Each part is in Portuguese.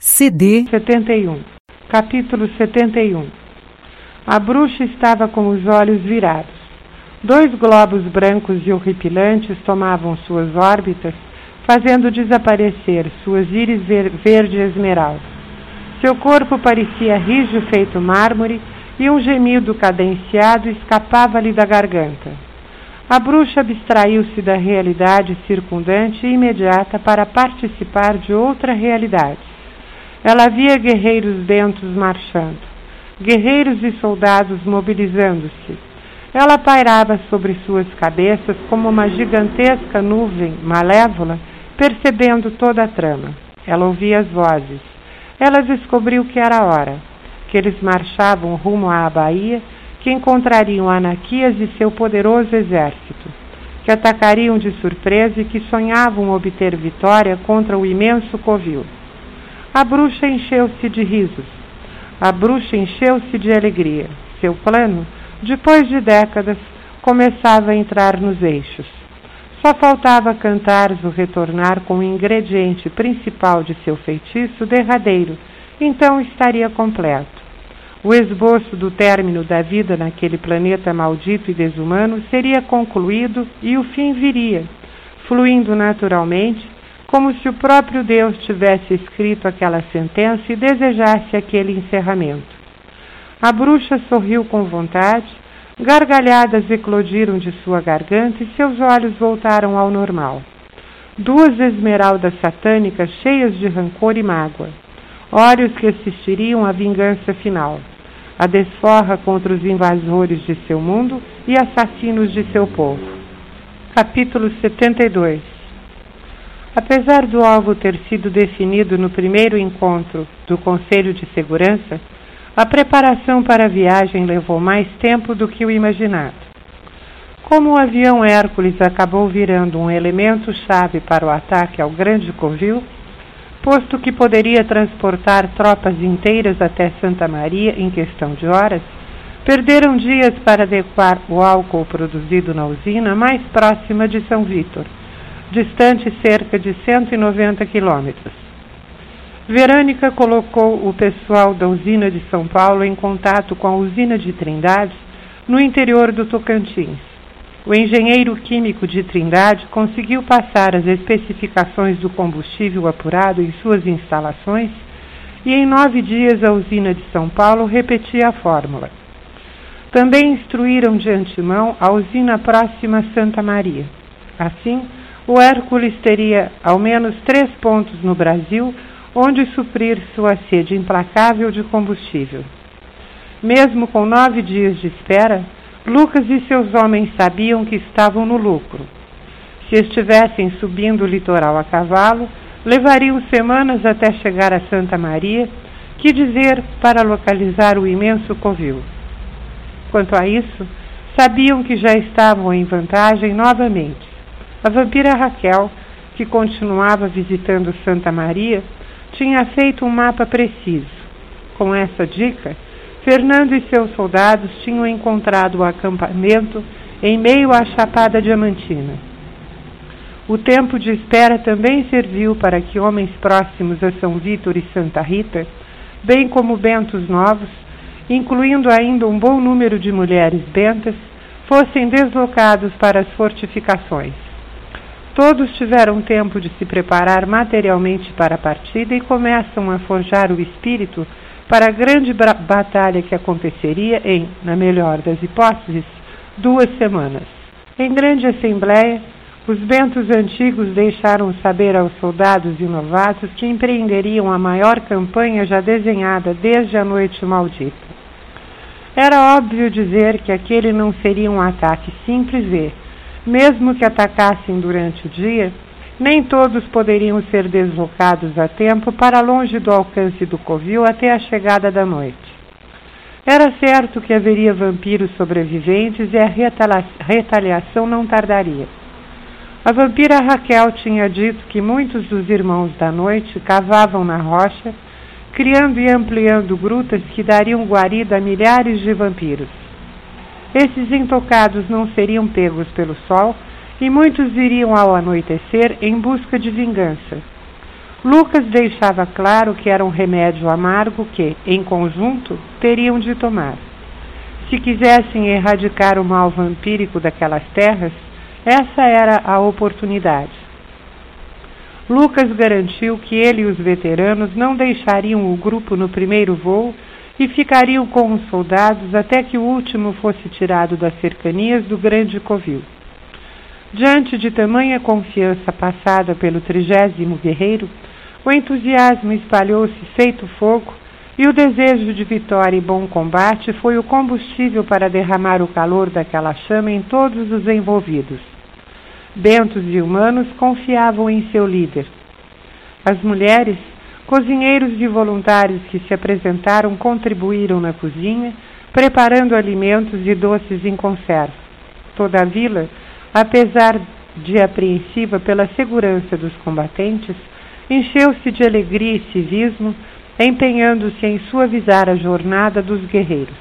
CD 71. Capítulo 71. A bruxa estava com os olhos virados. 2 globos brancos e horripilantes tomavam suas órbitas, fazendo desaparecer suas íris verde esmeralda. Seu corpo parecia rijo feito mármore e um gemido cadenciado escapava-lhe da garganta. A bruxa abstraiu-se da realidade circundante e imediata para participar de outra realidade. Ela via guerreiros bentos marchando, guerreiros e soldados mobilizando-se. Ela pairava sobre suas cabeças como uma gigantesca nuvem malévola, percebendo toda a trama. Ela ouvia as vozes. Ela descobriu que era hora, que eles marchavam rumo à Bahia, que encontrariam Anaquias e seu poderoso exército, que atacariam de surpresa e que sonhavam obter vitória contra o imenso covil. A bruxa encheu-se de risos. A bruxa encheu-se de alegria. Seu plano, depois de décadas, começava a entrar nos eixos. Só faltava Cantarzo retornar com o ingrediente principal de seu feitiço derradeiro, então estaria completo. O esboço do término da vida naquele planeta maldito e desumano seria concluído e o fim viria, fluindo naturalmente, como se o próprio Deus tivesse escrito aquela sentença e desejasse aquele encerramento. A bruxa sorriu com vontade, gargalhadas eclodiram de sua garganta e seus olhos voltaram ao normal. 2 esmeraldas satânicas cheias de rancor e mágoa, olhos que assistiriam à vingança final, a desforra contra os invasores de seu mundo e assassinos de seu povo. Capítulo 72. Apesar do alvo ter sido definido no primeiro encontro do Conselho de Segurança, a preparação para a viagem levou mais tempo do que o imaginado. Como o avião Hércules acabou virando um elemento-chave para o ataque ao Grande Covil, posto que poderia transportar tropas inteiras até Santa Maria em questão de horas, perderam dias para adequar o álcool produzido na usina mais próxima de São Vítor, distante cerca de 190 quilômetros. Verônica colocou o pessoal da usina de São Paulo em contato com a usina de Trindade, no interior do Tocantins. O engenheiro químico de Trindade conseguiu passar as especificações do combustível apurado em suas instalações e em 9 dias a usina de São Paulo repetia a fórmula. Também instruíram de antemão a usina próxima a Santa Maria. Assim, o Hércules teria ao menos 3 pontos no Brasil onde suprir sua sede implacável de combustível. Mesmo com 9 dias de espera, Lucas e seus homens sabiam que estavam no lucro. Se estivessem subindo o litoral a cavalo, levariam semanas até chegar a Santa Maria, que dizer para localizar o imenso covil. Quanto a isso, sabiam que já estavam em vantagem novamente. A vampira Raquel, que continuava visitando Santa Maria, tinha feito um mapa preciso. Com essa dica, Fernando e seus soldados tinham encontrado o acampamento em meio à Chapada Diamantina. O tempo de espera também serviu para que homens próximos a São Vítor e Santa Rita, bem como bentos novos, incluindo ainda um bom número de mulheres bentas, fossem deslocados para as fortificações. Todos tiveram tempo de se preparar materialmente para a partida e começam a forjar o espírito para a grande batalha que aconteceria em, na melhor das hipóteses, 2 semanas. Em grande assembleia, os bentos antigos deixaram saber aos soldados e novatos que empreenderiam a maior campanha já desenhada desde a noite maldita. Era óbvio dizer que aquele não seria um ataque simples e, mesmo que atacassem durante o dia, nem todos poderiam ser deslocados a tempo para longe do alcance do covil até a chegada da noite. Era certo que haveria vampiros sobreviventes e a retaliação não tardaria. A vampira Raquel tinha dito que muitos dos irmãos da noite cavavam na rocha, criando e ampliando grutas que dariam guarida a milhares de vampiros. Esses intocados não seriam pegos pelo sol e muitos iriam ao anoitecer em busca de vingança. Lucas deixava claro que era um remédio amargo que, em conjunto, teriam de tomar. Se quisessem erradicar o mal vampírico daquelas terras, essa era a oportunidade. Lucas garantiu que ele e os veteranos não deixariam o grupo no primeiro voo e ficariam com os soldados até que o último fosse tirado das cercanias do grande covil. Diante de tamanha confiança passada pelo 30º guerreiro, o entusiasmo espalhou-se feito fogo e o desejo de vitória e bom combate foi o combustível para derramar o calor daquela chama em todos os envolvidos. Bentos e humanos confiavam em seu líder. As mulheres, cozinheiros e voluntários que se apresentaram contribuíram na cozinha, preparando alimentos e doces em conserva. Toda a vila, apesar de apreensiva pela segurança dos combatentes, encheu-se de alegria e civismo, empenhando-se em suavizar a jornada dos guerreiros.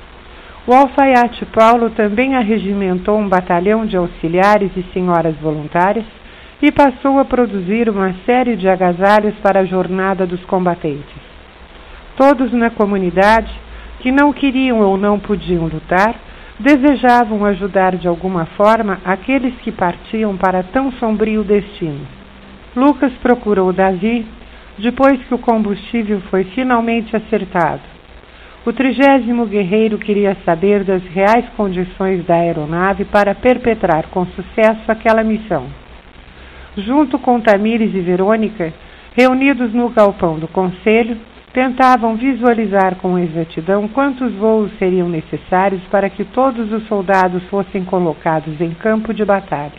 O alfaiate Paulo também arregimentou um batalhão de auxiliares e senhoras voluntárias e passou a produzir uma série de agasalhos para a jornada dos combatentes. Todos na comunidade, que não queriam ou não podiam lutar, desejavam ajudar de alguma forma aqueles que partiam para tão sombrio destino. Lucas procurou Davi, depois que o combustível foi finalmente acertado. O 30º guerreiro queria saber das reais condições da aeronave para perpetrar com sucesso aquela missão. Junto com Tamires e Verônica, reunidos no galpão do conselho, tentavam visualizar com exatidão quantos voos seriam necessários para que todos os soldados fossem colocados em campo de batalha.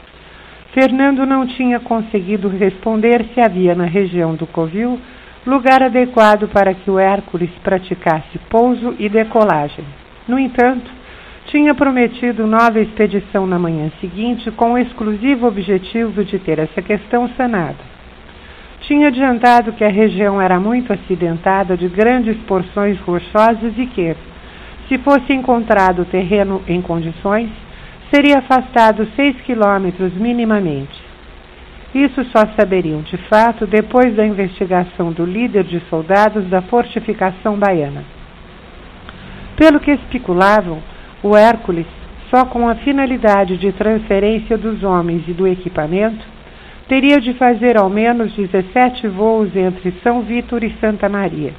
Fernando não tinha conseguido responder se havia na região do covil lugar adequado para que o Hércules praticasse pouso e decolagem. No entanto, tinha prometido nova expedição na manhã seguinte com o exclusivo objetivo de ter essa questão sanada. Tinha adiantado que a região era muito acidentada de grandes porções rochosas e que, se fosse encontrado terreno em condições, seria afastado 6 quilômetros minimamente. Isso só saberiam de fato depois da investigação do líder de soldados da fortificação baiana. Pelo que especulavam, o Hércules, só com a finalidade de transferência dos homens e do equipamento, teria de fazer ao menos 17 voos entre São Vítor e Santa Maria.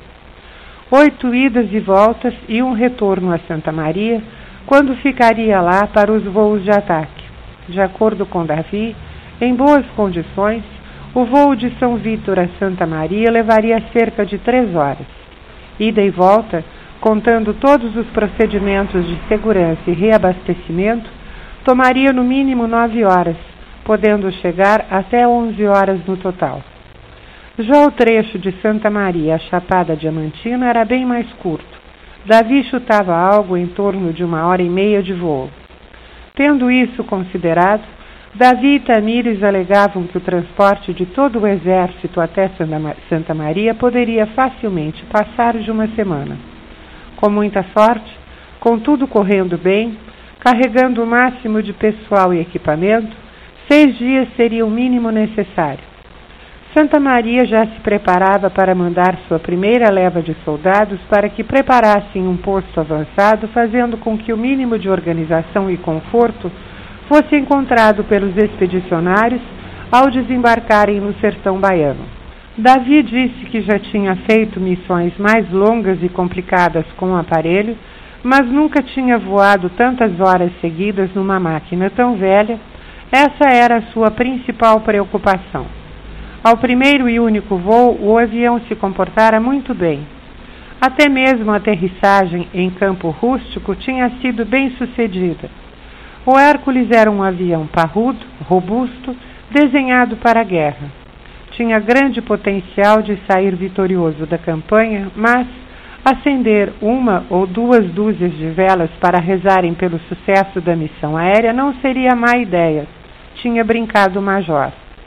8 idas e voltas e um retorno a Santa Maria, quando ficaria lá para os voos de ataque. De acordo com Davi, em boas condições, o voo de São Vítor a Santa Maria levaria cerca de 3 horas. Ida e volta, contando todos os procedimentos de segurança e reabastecimento, tomaria no mínimo 9 horas, podendo chegar até 11 horas no total. Já o trecho de Santa Maria à Chapada Diamantina era bem mais curto. Davi chutava algo em torno de 1h30 de voo. Tendo isso considerado, Davi e Tamires alegavam que o transporte de todo o exército até Santa Maria poderia facilmente passar de 1 semana. Com muita sorte, com tudo correndo bem, carregando o máximo de pessoal e equipamento, 6 dias seria o mínimo necessário. Santa Maria já se preparava para mandar sua primeira leva de soldados para que preparassem um posto avançado, fazendo com que o mínimo de organização e conforto fosse encontrado pelos expedicionários ao desembarcarem no sertão baiano. Davi disse que já tinha feito missões mais longas e complicadas com o aparelho, mas nunca tinha voado tantas horas seguidas numa máquina tão velha. Essa era a sua principal preocupação. Ao primeiro e único voo, o avião se comportara muito bem. Até mesmo a aterrissagem em campo rústico tinha sido bem sucedida. O Hércules era um avião parrudo, robusto, desenhado para a guerra. Tinha grande potencial de sair vitorioso da campanha, mas acender 1 ou 2 dúzias de velas para rezarem pelo sucesso da missão aérea não seria má ideia, tinha brincado o major.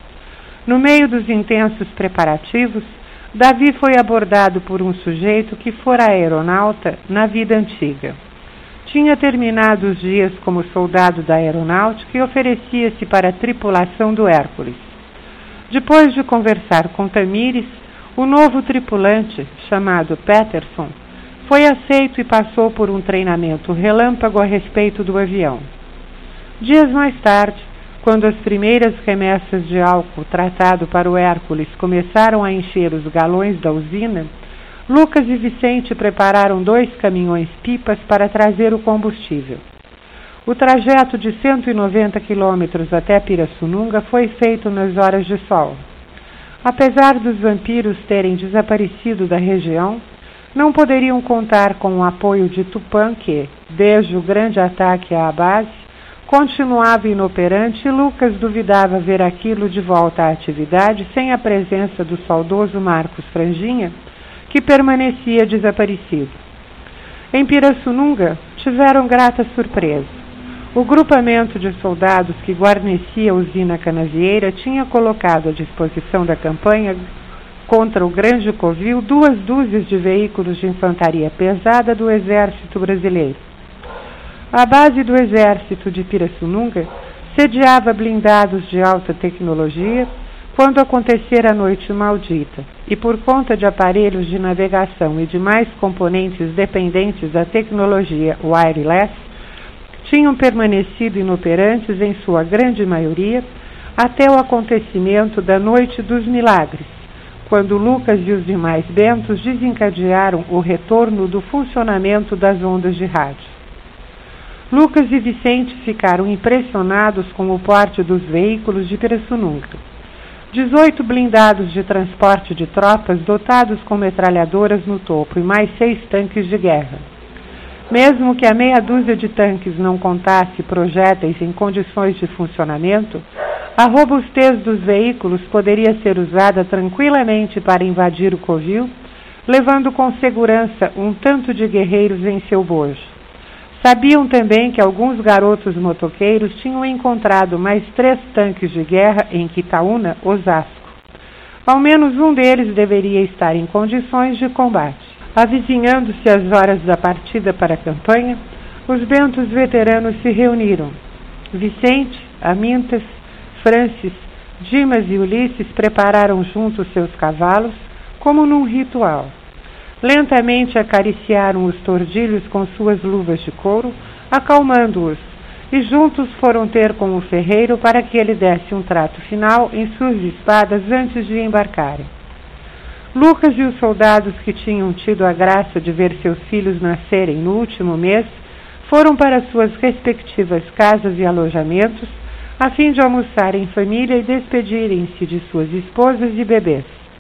No meio dos intensos preparativos, Davi foi abordado por um sujeito que fora aeronauta na vida antiga. Tinha terminado os dias como soldado da aeronáutica e oferecia-se para a tripulação do Hércules. Depois de conversar com Tamires, o novo tripulante, chamado Peterson, foi aceito e passou por um treinamento relâmpago a respeito do avião. Dias mais tarde, quando as primeiras remessas de álcool tratado para o Hércules começaram a encher os galões da usina, Lucas e Vicente prepararam 2 caminhões-pipas para trazer o combustível. O trajeto de 190 quilômetros até Pirassununga foi feito nas horas de sol. Apesar dos vampiros terem desaparecido da região, não poderiam contar com o apoio de Tupã que, desde o grande ataque à base, continuava inoperante e Lucas duvidava ver aquilo de volta à atividade sem a presença do saudoso Marcos Franjinha, que permanecia desaparecido. Em Pirassununga, tiveram grata surpresa. O grupamento de soldados que guarnecia a usina canavieira tinha colocado à disposição da campanha contra o Grande Covil 2 dúzias de veículos de infantaria pesada do Exército Brasileiro. A base do Exército de Pirassununga sediava blindados de alta tecnologia quando acontecer a noite maldita, e por conta de aparelhos de navegação e demais componentes dependentes da tecnologia wireless, tinham permanecido inoperantes em sua grande maioria até o acontecimento da Noite dos Milagres, quando Lucas e os demais bentos desencadearam o retorno do funcionamento das ondas de rádio. Lucas e Vicente ficaram impressionados com o porte dos veículos de Pirassununga. 18 blindados de transporte de tropas dotados com metralhadoras no topo e mais 6 tanques de guerra. Mesmo que a meia dúzia de tanques não contasse projéteis em condições de funcionamento, a robustez dos veículos poderia ser usada tranquilamente para invadir o covil, levando com segurança um tanto de guerreiros em seu bojo. Sabiam também que alguns garotos motoqueiros tinham encontrado mais 3 tanques de guerra em Quitaúna, Osasco. Ao menos um deles deveria estar em condições de combate. Avizinhando-se as horas da partida para a campanha, os bentos veteranos se reuniram. Vicente, Amintas, Francis, Dimas e Ulisses prepararam juntos seus cavalos, como num ritual. Lentamente acariciaram os tordilhos com suas luvas de couro, acalmando-os, e juntos foram ter com o ferreiro para que ele desse um trato final em suas espadas antes de embarcarem. Lucas e os soldados que tinham tido a graça de ver seus filhos nascerem no último mês foram para suas respectivas casas e alojamentos a fim de almoçar em família e despedirem-se de suas esposas e bebês.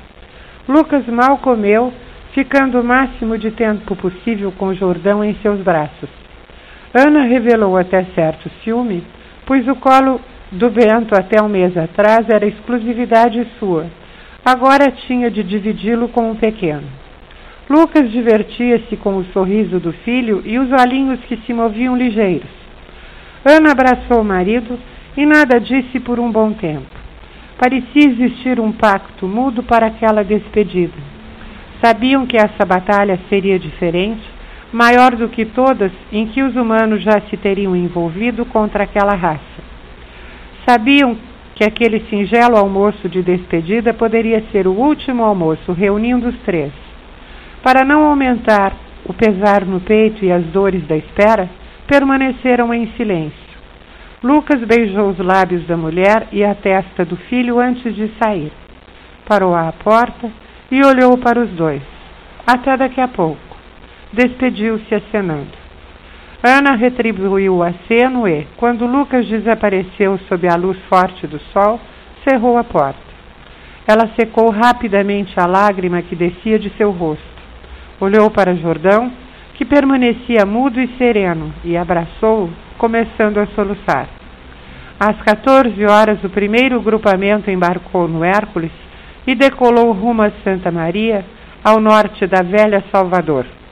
Lucas mal comeu, ficando o máximo de tempo possível com Jordão em seus braços. Ana revelou até certo ciúme, pois o colo do Bento até um mês atrás era exclusividade sua. Agora tinha de dividi-lo com o pequeno. Lucas divertia-se com o sorriso do filho e os olhinhos que se moviam ligeiros. Ana abraçou o marido e nada disse por um bom tempo. Parecia existir um pacto mudo para aquela despedida. Sabiam que essa batalha seria diferente, maior do que todas em que os humanos já se teriam envolvido contra aquela raça. Sabiam que aquele singelo almoço de despedida poderia ser o último almoço, reunindo os 3. Para não aumentar o pesar no peito e as dores da espera, permaneceram em silêncio. Lucas beijou os lábios da mulher e a testa do filho antes de sair. Parou à porta e olhou para os 2. Até daqui a pouco. Despediu-se acenando. Ana retribuiu o aceno e, quando Lucas desapareceu sob a luz forte do sol, cerrou a porta. Ela secou rapidamente a lágrima que descia de seu rosto. Olhou para Jordão, que permanecia mudo e sereno, e abraçou-o, começando a soluçar. Às 14 horas, o primeiro grupamento embarcou no Hércules e decolou rumo a Santa Maria, ao norte da velha Salvador.